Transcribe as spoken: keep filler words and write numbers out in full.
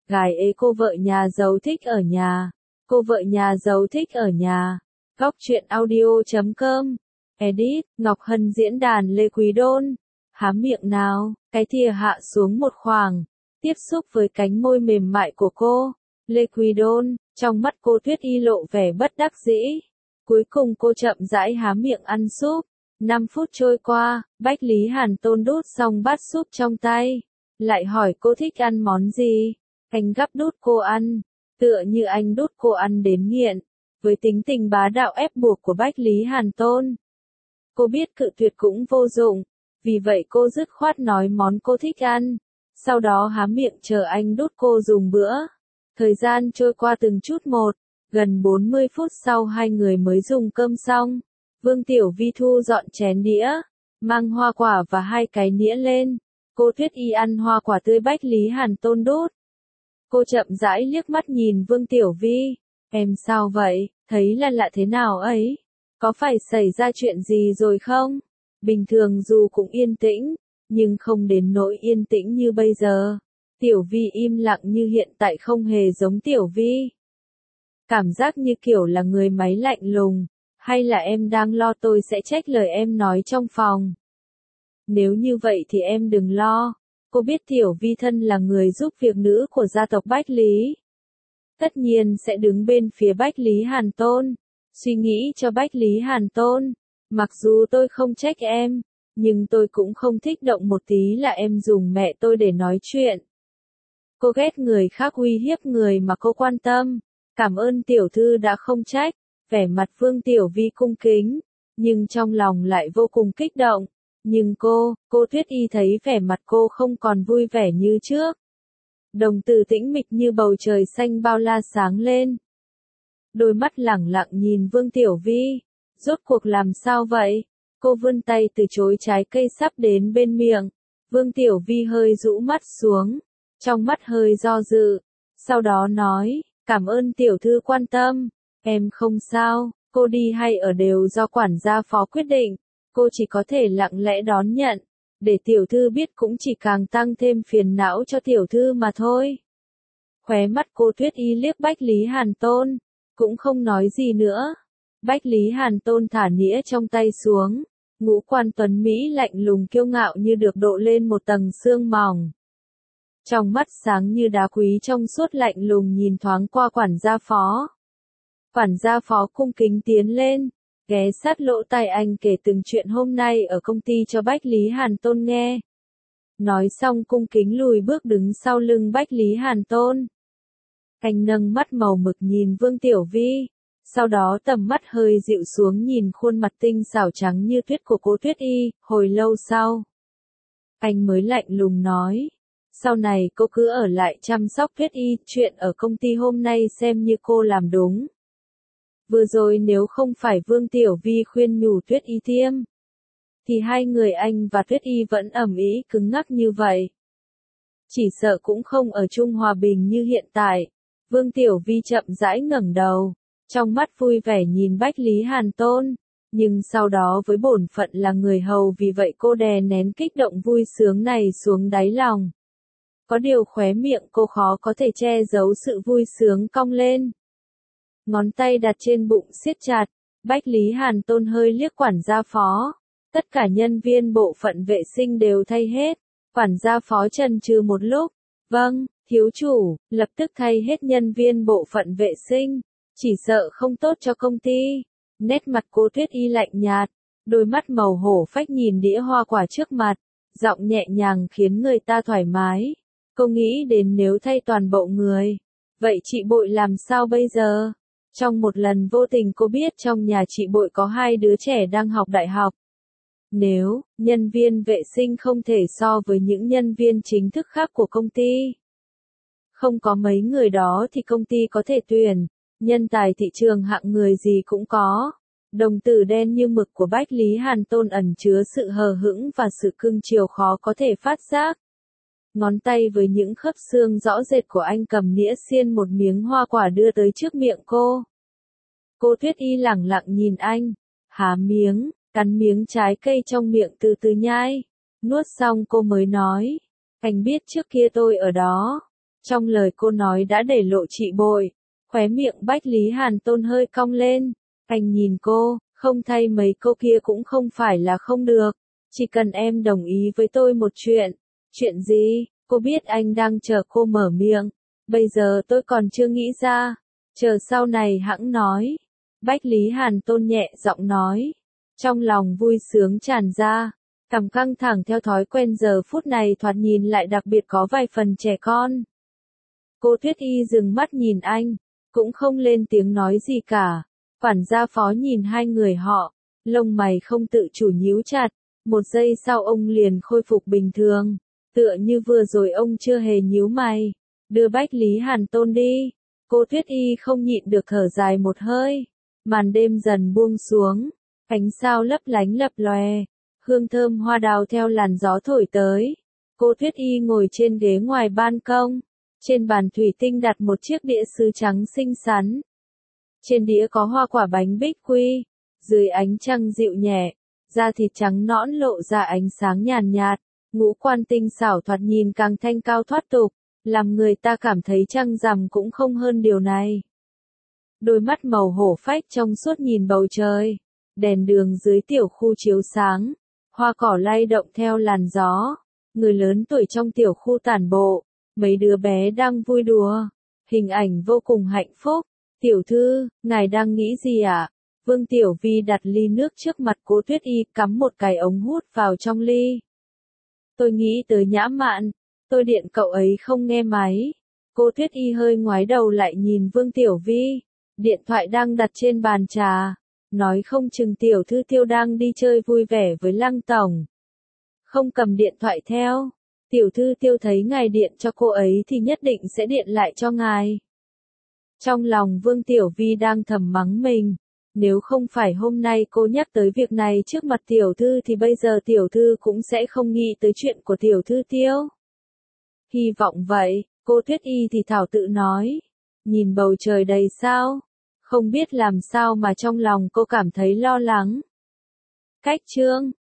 Gái ế cô vợ nhà giàu thích ở nhà. Cô vợ nhà giàu thích ở nhà. Góc truyện audio chấm com. Edit, Ngọc Hân diễn đàn Lê Quý Đôn. Há miệng nào, cái thìa hạ xuống một khoảng. Tiếp xúc với cánh môi mềm mại của cô. Lê Quý Đôn, trong mắt cô Tuyết Y lộ vẻ bất đắc dĩ. Cuối cùng cô chậm rãi há miệng ăn súp. Năm phút trôi qua, Bách Lý Hàn Tôn đút xong bát súp trong tay. Lại hỏi cô thích ăn món gì? Anh gắp đút cô ăn. Tựa như anh đút cô ăn đến nghiện. Với tính tình bá đạo ép buộc của Bách Lý Hàn Tôn. Cô biết cự tuyệt cũng vô dụng. Vì vậy cô dứt khoát nói món cô thích ăn. Sau đó há miệng chờ anh đút cô dùng bữa. Thời gian trôi qua từng chút một. Gần bốn mươi phút sau hai người mới dùng cơm xong. Vương Tiểu Vi thu dọn chén đĩa. Mang hoa quả và hai cái nĩa lên. Cô Tuyết Y ăn hoa quả tươi Bách Lý Hàn Tôn đút. Cô chậm rãi liếc mắt nhìn Vương Tiểu Vi. Em sao vậy, thấy là lạ thế nào ấy? Có phải xảy ra chuyện gì rồi không? Bình thường dù cũng yên tĩnh, nhưng không đến nỗi yên tĩnh như bây giờ. Tiểu Vi im lặng như hiện tại không hề giống Tiểu Vi. Cảm giác như kiểu là người máy lạnh lùng, hay là em đang lo tôi sẽ trách lời em nói trong phòng? Nếu như vậy thì em đừng lo. Cô biết Tiểu Vi thân là người giúp việc nữ của gia tộc Bách Lý. Tất nhiên sẽ đứng bên phía Bách Lý Hàn Tôn. Suy nghĩ cho Bách Lý Hàn Tôn. Mặc dù tôi không trách em, nhưng tôi cũng không thích động một tí là em dùng mẹ tôi để nói chuyện. Cô ghét người khác uy hiếp người mà cô quan tâm. Cảm ơn tiểu thư đã không trách. Vẻ mặt Vương Tiểu Vi cung kính, nhưng trong lòng lại vô cùng kích động. Nhưng cô, cô Tuyết Y thấy vẻ mặt cô không còn vui vẻ như trước. Đồng tử tĩnh mịch như bầu trời xanh bao la sáng lên. Đôi mắt lẳng lặng nhìn Vương Tiểu Vi. Rốt cuộc làm sao vậy? Cô vươn tay từ chối trái cây sắp đến bên miệng. Vương Tiểu Vi hơi rũ mắt xuống. Trong mắt hơi do dự. Sau đó nói, cảm ơn tiểu thư quan tâm. Em không sao, cô đi hay ở đều do quản gia phó quyết định. Cô chỉ có thể lặng lẽ đón nhận. Để tiểu thư biết cũng chỉ càng tăng thêm phiền não cho tiểu thư mà thôi. Khóe mắt cô Tuyết Y liếc Bách Lý Hàn Tôn. Cũng không nói gì nữa. Bách Lý Hàn Tôn thả nĩa trong tay xuống. Ngũ quan tuấn Mỹ lạnh lùng kiêu ngạo như được độ lên một tầng sương mỏng. Trong mắt sáng như đá quý trong suốt lạnh lùng nhìn thoáng qua quản gia phó. Quản gia phó cung kính tiến lên. Ghé sát lỗ tai anh kể từng chuyện hôm nay ở công ty cho Bách Lý Hàn Tôn nghe. Nói xong cung kính lùi bước đứng sau lưng Bách Lý Hàn Tôn. Anh nâng mắt màu mực nhìn Vương Tiểu Vi. Sau đó tầm mắt hơi dịu xuống nhìn khuôn mặt tinh xảo trắng như tuyết của cô Tuyết Y. Hồi lâu sau, anh mới lạnh lùng nói. Sau này cô cứ ở lại chăm sóc Tuyết Y. Chuyện ở công ty hôm nay xem như cô làm đúng. Vừa rồi nếu không phải Vương Tiểu Vi khuyên nhủ Tuyết Y thiêm, thì hai người anh và Tuyết Y vẫn ầm ĩ cứng ngắc như vậy. Chỉ sợ cũng không ở chung hòa bình như hiện tại. Vương Tiểu Vi chậm rãi ngẩng đầu, trong mắt vui vẻ nhìn Bách Lý Hàn Tôn. Nhưng sau đó với bổn phận là người hầu vì vậy cô đè nén kích động vui sướng này xuống đáy lòng. Có điều khóe miệng cô khó có thể che giấu sự vui sướng cong lên. Ngón tay đặt trên bụng siết chặt, Bách Lý Hàn Tôn hơi liếc quản gia phó. Tất cả nhân viên bộ phận vệ sinh đều thay hết. Quản gia phó chần chừ một lúc. Vâng, thiếu chủ, lập tức thay hết nhân viên bộ phận vệ sinh. Chỉ sợ không tốt cho công ty. Nét mặt cô Tuyết Y lạnh nhạt. Đôi mắt màu hổ phách nhìn đĩa hoa quả trước mặt. Giọng nhẹ nhàng khiến người ta thoải mái. Cô nghĩ đến nếu thay toàn bộ người. Vậy chị Bội làm sao bây giờ? Trong một lần vô tình cô biết trong nhà chị Bội có hai đứa trẻ đang học đại học. Nếu, nhân viên vệ sinh không thể so với những nhân viên chính thức khác của công ty. Không có mấy người đó thì công ty có thể tuyển. Nhân tài thị trường hạng người gì cũng có. Đồng tử đen như mực của Bách Lý Hàn Tôn ẩn chứa sự hờ hững và sự cưng chiều khó có thể phát giác. Ngón tay với những khớp xương rõ rệt của anh cầm nĩa xiên một miếng hoa quả đưa tới trước miệng cô. Cô Tuyết Y lẳng lặng nhìn anh, há miếng, cắn miếng trái cây trong miệng từ từ nhai. Nuốt xong cô mới nói, anh biết trước kia tôi ở đó. Trong lời cô nói đã để lộ trị bội, khóe miệng Bách Lý Hàn Tôn hơi cong lên, anh nhìn cô, không thay mấy câu kia cũng không phải là không được, chỉ cần em đồng ý với tôi một chuyện. Chuyện gì? Cô biết anh đang chờ cô mở miệng, bây giờ tôi còn chưa nghĩ ra, chờ sau này hẵng nói. Bách Lý Hàn Tôn nhẹ giọng nói, trong lòng vui sướng tràn ra, cằm căng thẳng theo thói quen giờ phút này thoạt nhìn lại đặc biệt có vài phần trẻ con. Cô Tuyết Y dừng mắt nhìn anh, cũng không lên tiếng nói gì cả. Quản gia Phó nhìn hai người họ, lông mày không tự chủ nhíu chặt, một giây sau ông liền khôi phục bình thường, tựa như vừa rồi ông chưa hề nhíu mày. Đưa Bách Lý Hàn Tôn đi. Cô Tuyết Y không nhịn được thở dài một hơi. Màn đêm dần buông xuống, ánh sao lấp lánh lập lòe, hương thơm hoa đào theo làn gió thổi tới. Cô Tuyết Y ngồi trên ghế ngoài ban công, trên bàn thủy tinh đặt một chiếc đĩa sứ trắng xinh xắn. Trên đĩa có hoa quả bánh bích quy, dưới ánh trăng dịu nhẹ, da thịt trắng nõn lộ ra ánh sáng nhàn nhạt, ngũ quan tinh xảo thoạt nhìn càng thanh cao thoát tục, làm người ta cảm thấy trăng rằm cũng không hơn điều này. Đôi mắt màu hổ phách trong suốt nhìn bầu trời, đèn đường dưới tiểu khu chiếu sáng, hoa cỏ lay động theo làn gió, người lớn tuổi trong tiểu khu tản bộ, mấy đứa bé đang vui đùa, hình ảnh vô cùng hạnh phúc. Tiểu thư, ngài đang nghĩ gì ạ? À? Vương Tiểu Vi đặt ly nước trước mặt cô Tuyết Y, cắm một cái ống hút vào trong ly. Tôi nghĩ tới Nhã Mạn, tôi điện cậu ấy không nghe máy. Cô Tuyết Y hơi ngoái đầu lại nhìn Vương Tiểu Vi, điện thoại đang đặt trên bàn trà, nói không chừng tiểu thư Tiêu đang đi chơi vui vẻ với Lăng tổng. Không cầm điện thoại theo, tiểu thư Tiêu thấy ngài điện cho cô ấy thì nhất định sẽ điện lại cho ngài. Trong lòng Vương Tiểu Vi đang thầm mắng mình, nếu không phải hôm nay cô nhắc tới việc này trước mặt tiểu thư thì bây giờ tiểu thư cũng sẽ không nghĩ tới chuyện của tiểu thư Tiêu. Hy vọng vậy, cô Tuyết Y thì thảo tự nói, nhìn bầu trời đầy sao, không biết làm sao mà trong lòng cô cảm thấy lo lắng. Cách chương